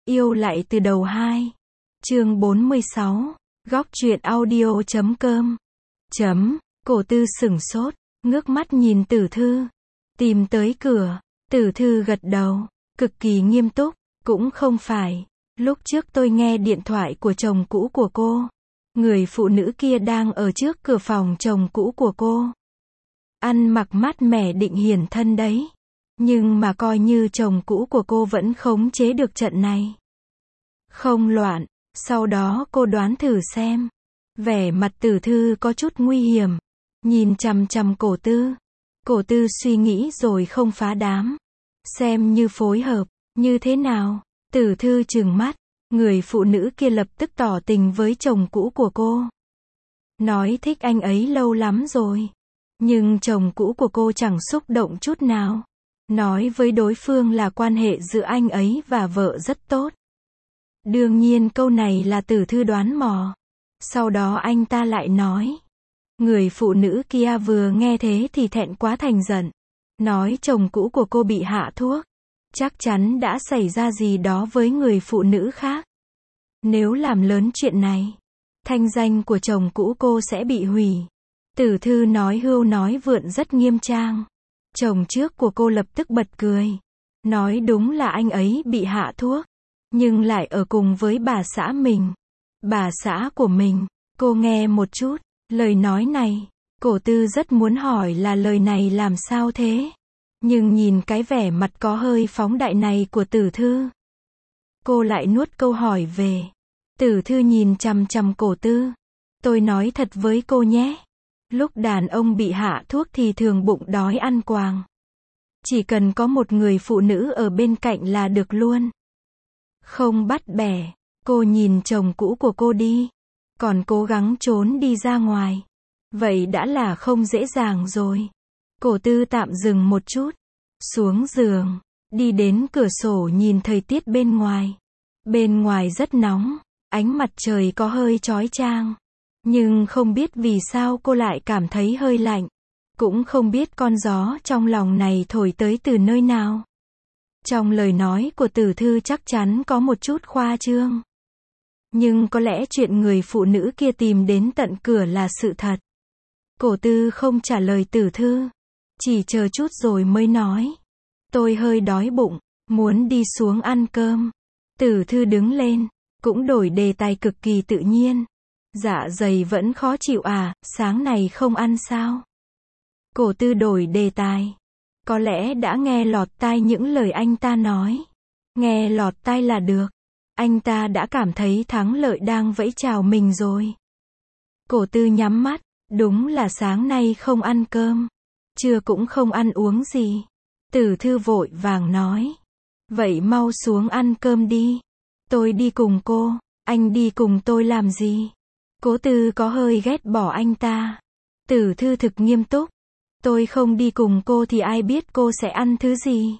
Yêu lại từ đầu 2. Chương 46. Góc truyện audio.com. Cổ Tư sửng sốt, ngước mắt nhìn Tử Thư. Tìm tới cửa, Tử Thư gật đầu, cực kỳ nghiêm túc, cũng không phải. Lúc trước tôi nghe điện thoại của chồng cũ của cô. Người phụ nữ kia đang ở trước cửa phòng chồng cũ của cô. Ăn mặc mát mẻ định hiển thân đấy. Nhưng mà coi như chồng cũ của cô vẫn khống chế được trận này. Không loạn, sau đó cô đoán thử xem. Vẻ mặt Tử Thư có chút nguy hiểm. Nhìn chằm chằm Cổ Tư. Cổ Tư suy nghĩ rồi không phá đám. Xem như phối hợp, như thế nào? Tử Thư trừng mắt. Người phụ nữ kia lập tức tỏ tình với chồng cũ của cô. Nói thích anh ấy lâu lắm rồi. Nhưng chồng cũ của cô chẳng xúc động chút nào. Nói với đối phương là quan hệ giữa anh ấy và vợ rất tốt. Đương nhiên câu này là Tử Thư đoán mò. Sau đó anh ta lại nói. Người phụ nữ kia vừa nghe thế thì thẹn quá thành giận. Nói chồng cũ của cô bị hạ thuốc. Chắc chắn đã xảy ra gì đó với người phụ nữ khác. Nếu làm lớn chuyện này, thanh danh của chồng cũ cô sẽ bị hủy. Tử Thư nói hưu nói vượn rất nghiêm trang. Chồng trước của cô lập tức bật cười. Nói đúng là anh ấy bị hạ thuốc. Nhưng lại ở cùng với bà xã mình. Bà xã của mình. Cô nghe một chút. Lời nói này. Cổ Tư rất muốn hỏi là lời này làm sao thế. Nhưng nhìn cái vẻ mặt có hơi phóng đại này của Tử Thư. Cô lại nuốt câu hỏi về. Tử Thư nhìn chằm chằm Cổ Tư. Tôi nói thật với cô nhé. Lúc đàn ông bị hạ thuốc thì thường bụng đói ăn quàng. Chỉ cần có một người phụ nữ ở bên cạnh là được luôn. Không bắt bẻ. Cô nhìn chồng cũ của cô đi. Còn cố gắng trốn đi ra ngoài. Vậy đã là không dễ dàng rồi. Cổ Tư tạm dừng một chút. Xuống giường. Đi đến cửa sổ nhìn thời tiết bên ngoài. Bên ngoài rất nóng. Ánh mặt trời có hơi chói chang. Nhưng không biết vì sao cô lại cảm thấy hơi lạnh. Cũng không biết con gió trong lòng này thổi tới từ nơi nào. Trong lời nói của Tử Thư chắc chắn có một chút khoa trương. Nhưng có lẽ chuyện người phụ nữ kia tìm đến tận cửa là sự thật. Cổ Tư không trả lời Tử Thư. Chỉ chờ chút rồi mới nói. Tôi hơi đói bụng, muốn đi xuống ăn cơm. Tử Thư đứng lên, cũng đổi đề tài cực kỳ tự nhiên. Dạ dày vẫn khó chịu à, sáng này không ăn sao? Cổ Tư đổi đề tài. Có lẽ đã nghe lọt tai những lời anh ta nói. Nghe lọt tai là được. Anh ta đã cảm thấy thắng lợi đang vẫy chào mình rồi. Cổ Tư nhắm mắt. Đúng là sáng nay không ăn cơm. Trưa cũng không ăn uống gì. Tử Thư vội vàng nói. Vậy mau xuống ăn cơm đi. Tôi đi cùng cô. Anh đi cùng tôi làm gì? Cổ Tư có hơi ghét bỏ anh ta. Tử Thư thực nghiêm túc. Tôi không đi cùng cô thì ai biết cô sẽ ăn thứ gì?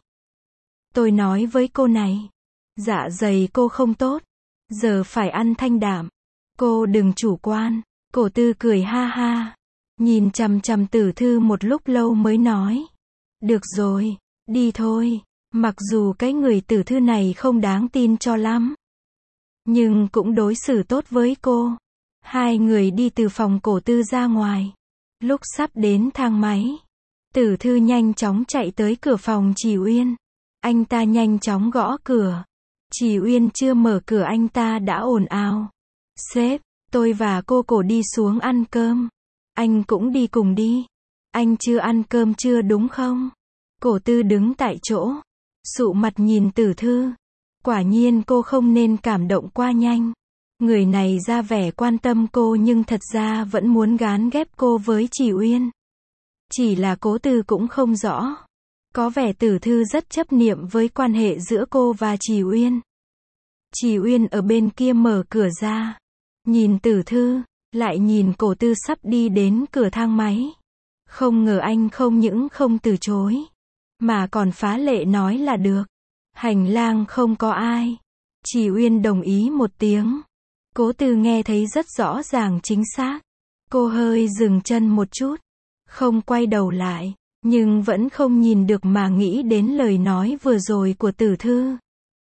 Tôi nói với cô này. Dạ dày cô không tốt. Giờ phải ăn thanh đạm. Cô đừng chủ quan. Cổ Tư cười ha ha. Nhìn chằm chằm Tử Thư một lúc lâu mới nói. Được rồi, đi thôi. Mặc dù cái người Tử Thư này không đáng tin cho lắm. Nhưng cũng đối xử tốt với cô. Hai người đi từ phòng Cổ Tư ra ngoài. Lúc sắp đến thang máy. Tử Thư nhanh chóng chạy tới cửa phòng Trì Uyên. Anh ta nhanh chóng gõ cửa. Trì Uyên chưa mở cửa anh ta đã ồn ào. Sếp, tôi và cô Cổ đi xuống ăn cơm. Anh cũng đi cùng đi. Anh chưa ăn cơm chưa đúng không? Cổ Tư đứng tại chỗ. Sụ mặt nhìn Tử Thư. Quả nhiên cô không nên cảm động quá nhanh. Người này ra vẻ quan tâm cô nhưng thật ra vẫn muốn gán ghép cô với Trì Uyên. Chỉ là Cổ Tư cũng không rõ. Có vẻ Tử Thư rất chấp niệm với quan hệ giữa cô và Trì Uyên. Trì Uyên ở bên kia mở cửa ra. Nhìn Tử Thư, lại nhìn Cổ Tư sắp đi đến cửa thang máy. Không ngờ anh không những không từ chối. Mà còn phá lệ nói là được. Hành lang không có ai. Trì Uyên đồng ý một tiếng. Cổ Tư nghe thấy rất rõ ràng chính xác. Cô hơi dừng chân một chút. Không quay đầu lại. Nhưng vẫn không nhìn được mà nghĩ đến lời nói vừa rồi của Tử Thư.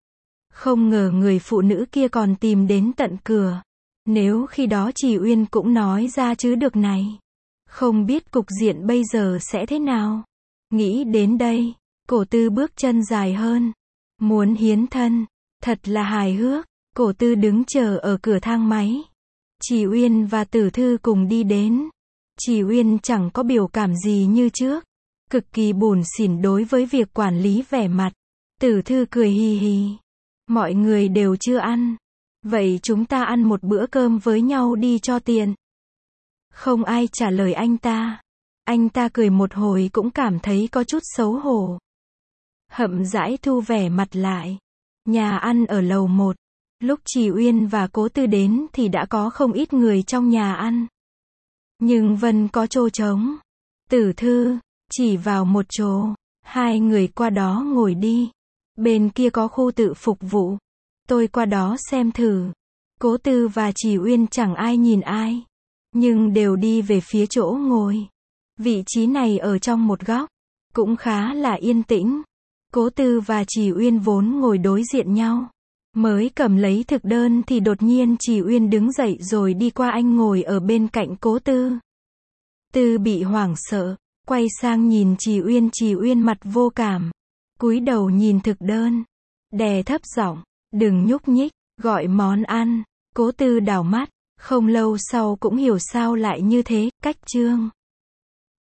Không ngờ người phụ nữ kia còn tìm đến tận cửa. Nếu khi đó Trì Uyên cũng nói ra chứ được này. Không biết cục diện bây giờ sẽ thế nào. Nghĩ đến đây, Cổ Tư bước chân dài hơn. Muốn hiến thân. Thật là hài hước. Cổ Tư đứng chờ ở cửa thang máy. Trì Uyên và Tử Thư cùng đi đến. Trì Uyên chẳng có biểu cảm gì như trước. Cực kỳ bủn xỉn đối với việc quản lý vẻ mặt. Tử Thư cười hì hì. Mọi người đều chưa ăn. Vậy chúng ta ăn một bữa cơm với nhau đi cho tiện. Không ai trả lời anh ta. Anh ta cười một hồi cũng cảm thấy có chút xấu hổ. Hậm rãi thu vẻ mặt lại. Nhà ăn ở lầu 1. Lúc Trì Uyên và Cố Tư đến thì đã có không ít người trong nhà ăn. Nhưng vẫn có chỗ trống. Tử Thư chỉ vào một chỗ. Hai người qua đó ngồi đi. Bên kia có khu tự phục vụ. Tôi qua đó xem thử. Cố Tư và Trì Uyên chẳng ai nhìn ai. Nhưng đều đi về phía chỗ ngồi. Vị trí này ở trong một góc. Cũng khá là yên tĩnh. Cố Tư và Trì Uyên vốn ngồi đối diện nhau. Mới cầm lấy thực đơn thì đột nhiên Trì Uyên đứng dậy rồi đi qua anh ngồi ở bên cạnh Cố Tư. Tư bị hoảng sợ. Quay sang nhìn Trì Uyên mặt vô cảm. Cúi đầu nhìn thực đơn. Đè thấp giọng. Đừng nhúc nhích. Gọi món ăn. Cố Tư đảo mắt. Không lâu sau cũng hiểu sao lại như thế. Cách chương